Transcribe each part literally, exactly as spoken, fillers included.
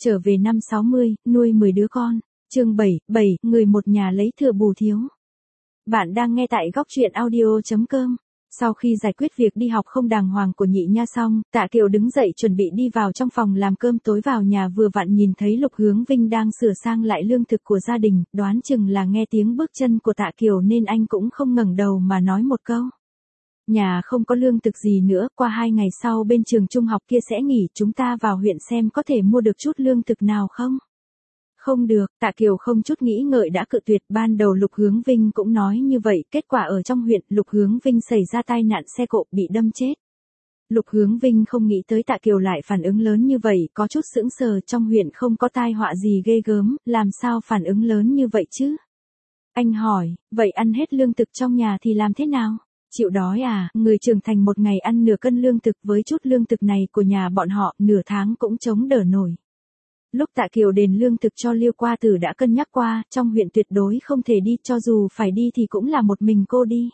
Trở về năm sáu mươi, nuôi mười đứa con. Chương bảy, bảy, người một nhà lấy thừa bù thiếu. Bạn đang nghe tại góc truyện audio chấm com. Sau khi giải quyết việc đi học không đàng hoàng của nhị nha xong, Tạ Kiều đứng dậy chuẩn bị đi vào trong phòng làm cơm tối, vào nhà vừa vặn nhìn thấy Lục Hướng Vinh đang sửa sang lại lương thực của gia đình, đoán chừng là nghe tiếng bước chân của Tạ Kiều nên anh cũng không ngẩng đầu mà nói một câu. Nhà không có lương thực gì nữa, qua hai ngày sau bên trường trung học kia sẽ nghỉ, chúng ta vào huyện xem có thể mua được chút lương thực nào không? Không được, Tạ Kiều không chút nghĩ ngợi đã cự tuyệt. Ban đầu Lục Hướng Vinh cũng nói như vậy, kết quả ở trong huyện, Lục Hướng Vinh xảy ra tai nạn xe cộ bị đâm chết. Lục Hướng Vinh không nghĩ tới Tạ Kiều lại phản ứng lớn như vậy, có chút sững sờ. Trong huyện không có tai họa gì ghê gớm, làm sao phản ứng lớn như vậy chứ? Anh hỏi, vậy ăn hết lương thực trong nhà thì làm thế nào? Chịu đói à? Người trưởng thành một ngày ăn nửa cân lương thực, với chút lương thực này của nhà bọn họ, nửa tháng cũng chống đỡ nổi. Lúc Tạ Kiều đền lương thực cho Liêu Qua Tử đã cân nhắc qua, trong huyện tuyệt đối không thể đi, cho dù phải đi thì cũng là một mình cô đi.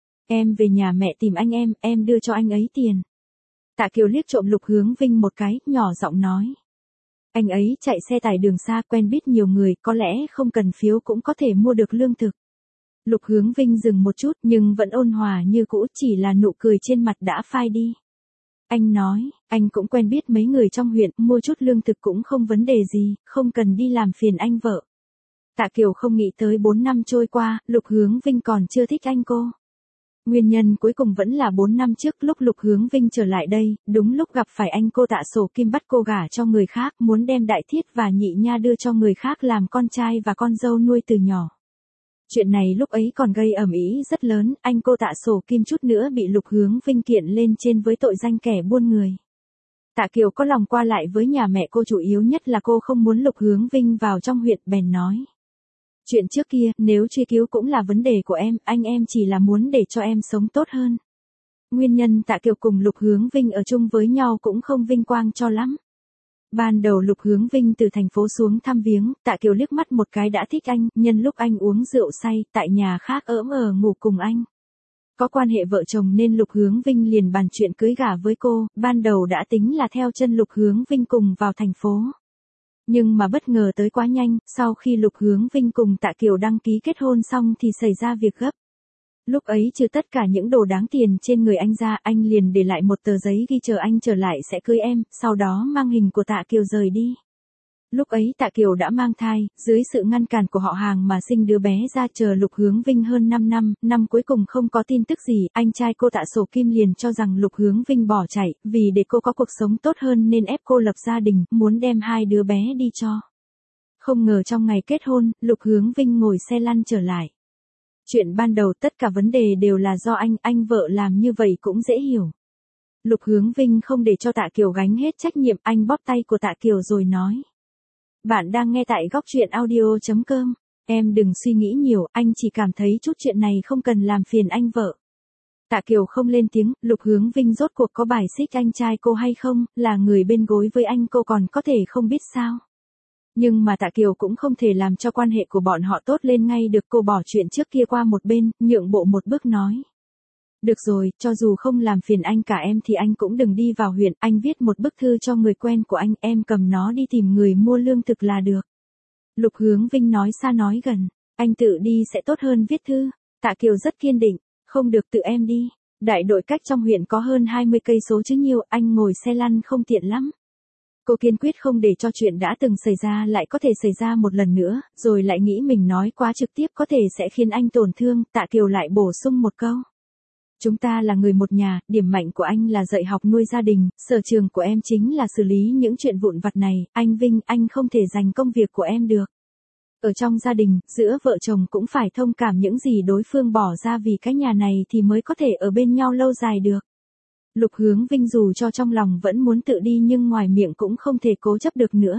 Em về nhà mẹ tìm anh em, em đưa cho anh ấy tiền. Tạ Kiều liếc trộm Lục Hướng Vinh một cái, nhỏ giọng nói. Anh ấy chạy xe tải đường xa, quen biết nhiều người, có lẽ không cần phiếu cũng có thể mua được lương thực. Lục Hướng Vinh dừng một chút nhưng vẫn ôn hòa như cũ, chỉ là nụ cười trên mặt đã phai đi. Anh nói, anh cũng quen biết mấy người trong huyện, mua chút lương thực cũng không vấn đề gì, không cần đi làm phiền anh vợ. Tạ Kiều không nghĩ tới bốn năm trôi qua, Lục Hướng Vinh còn chưa thích anh cô. Nguyên nhân cuối cùng vẫn là bốn năm trước lúc Lục Hướng Vinh trở lại đây, đúng lúc gặp phải anh cô Tạ Sổ Kim bắt cô gả cho người khác, muốn đem Đại Thiết và Nhị Nha đưa cho người khác làm con trai và con dâu nuôi từ nhỏ. Chuyện này lúc ấy còn gây ầm ĩ rất lớn, anh cô Tạ Sổ Kim chút nữa bị Lục Hướng Vinh kiện lên trên với tội danh kẻ buôn người. Tạ Kiều có lòng qua lại với nhà mẹ cô, chủ yếu nhất là cô không muốn Lục Hướng Vinh vào trong huyện, bèn nói. Chuyện trước kia, nếu truy cứu cũng là vấn đề của em, anh em chỉ là muốn để cho em sống tốt hơn. Nguyên nhân Tạ Kiều cùng Lục Hướng Vinh ở chung với nhau cũng không vinh quang cho lắm. Ban đầu Lục Hướng Vinh từ thành phố xuống thăm viếng, Tạ Kiều liếc mắt một cái đã thích anh, nhân lúc anh uống rượu say, tại nhà khác ỡm ờ ngủ cùng anh. Có quan hệ vợ chồng nên Lục Hướng Vinh liền bàn chuyện cưới gả với cô, ban đầu đã tính là theo chân Lục Hướng Vinh cùng vào thành phố. Nhưng mà bất ngờ tới quá nhanh, sau khi Lục Hướng Vinh cùng Tạ Kiều đăng ký kết hôn xong thì xảy ra việc gấp. Lúc ấy trừ tất cả những đồ đáng tiền trên người anh ra, anh liền để lại một tờ giấy ghi chờ anh trở lại sẽ cưới em, sau đó mang hình của Tạ Kiều rời đi. Lúc ấy Tạ Kiều đã mang thai, dưới sự ngăn cản của họ hàng mà sinh đứa bé ra, chờ Lục Hướng Vinh hơn năm năm, năm cuối cùng không có tin tức gì, anh trai cô Tạ Sổ Kim liền cho rằng Lục Hướng Vinh bỏ chạy, vì để cô có cuộc sống tốt hơn nên ép cô lập gia đình, muốn đem hai đứa bé đi cho. Không ngờ trong ngày kết hôn, Lục Hướng Vinh ngồi xe lăn trở lại. Chuyện ban đầu tất cả vấn đề đều là do anh, anh vợ làm như vậy cũng dễ hiểu. Lục Hướng Vinh không để cho Tạ Kiều gánh hết trách nhiệm, anh bóp tay của Tạ Kiều rồi nói. Bạn đang nghe tại góc truyện audio chấm com. Em đừng suy nghĩ nhiều, anh chỉ cảm thấy chút chuyện này không cần làm phiền anh vợ. Tạ Kiều không lên tiếng, Lục Hướng Vinh rốt cuộc có bài xích anh trai cô hay không, là người bên gối với anh cô còn có thể không biết sao. Nhưng mà Tạ Kiều cũng không thể làm cho quan hệ của bọn họ tốt lên ngay được, cô bỏ chuyện trước kia qua một bên, nhượng bộ một bước nói. Được rồi, cho dù không làm phiền anh cả em thì anh cũng đừng đi vào huyện, anh viết một bức thư cho người quen của anh, em cầm nó đi tìm người mua lương thực là được. Lục Hướng Vinh nói xa nói gần, anh tự đi sẽ tốt hơn viết thư. Tạ Kiều rất kiên định, không được, tự em đi. Đại đội cách trong huyện có hơn hai mươi cây số chứ nhiều, anh ngồi xe lăn không tiện lắm. Cô kiên quyết không để cho chuyện đã từng xảy ra lại có thể xảy ra một lần nữa, rồi lại nghĩ mình nói quá trực tiếp có thể sẽ khiến anh tổn thương, Tạ Kiều lại bổ sung một câu. Chúng ta là người một nhà, điểm mạnh của anh là dạy học nuôi gia đình, sở trường của em chính là xử lý những chuyện vụn vặt này, anh Vinh, anh không thể giành công việc của em được. Ở trong gia đình, giữa vợ chồng cũng phải thông cảm những gì đối phương bỏ ra vì cái nhà này thì mới có thể ở bên nhau lâu dài được. Lục Hướng Vinh dù cho trong lòng vẫn muốn tự đi nhưng ngoài miệng cũng không thể cố chấp được nữa.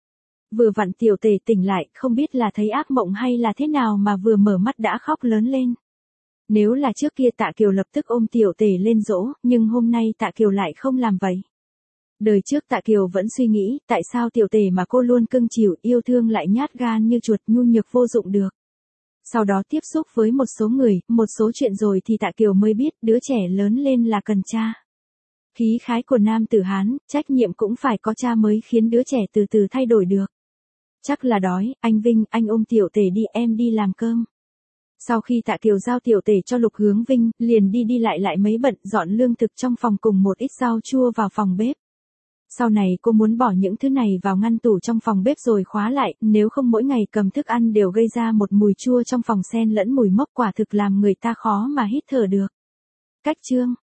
Vừa vặn Tiểu Tề tỉnh lại, không biết là thấy ác mộng hay là thế nào mà vừa mở mắt đã khóc lớn lên. Nếu là trước kia Tạ Kiều lập tức ôm Tiểu Tề lên dỗ, nhưng hôm nay Tạ Kiều lại không làm vậy. Đời trước Tạ Kiều vẫn suy nghĩ, tại sao Tiểu Tề mà cô luôn cưng chiều, yêu thương lại nhát gan như chuột, nhu nhược vô dụng được. Sau đó tiếp xúc với một số người, một số chuyện rồi thì Tạ Kiều mới biết đứa trẻ lớn lên là cần cha. Khí khái của nam tử Hán, trách nhiệm cũng phải có cha mới khiến đứa trẻ từ từ thay đổi được. Chắc là đói, anh Vinh, anh ôm Tiểu Tể đi, em đi làm cơm. Sau khi Tạ Kiều giao Tiểu Tể cho Lục Hướng Vinh, liền đi đi lại lại mấy bận dọn lương thực trong phòng cùng một ít rau chua vào phòng bếp. Sau này cô muốn bỏ những thứ này vào ngăn tủ trong phòng bếp rồi khóa lại, nếu không mỗi ngày cầm thức ăn đều gây ra một mùi chua trong phòng xen lẫn mùi mốc, quả thực làm người ta khó mà hít thở được. Cách chương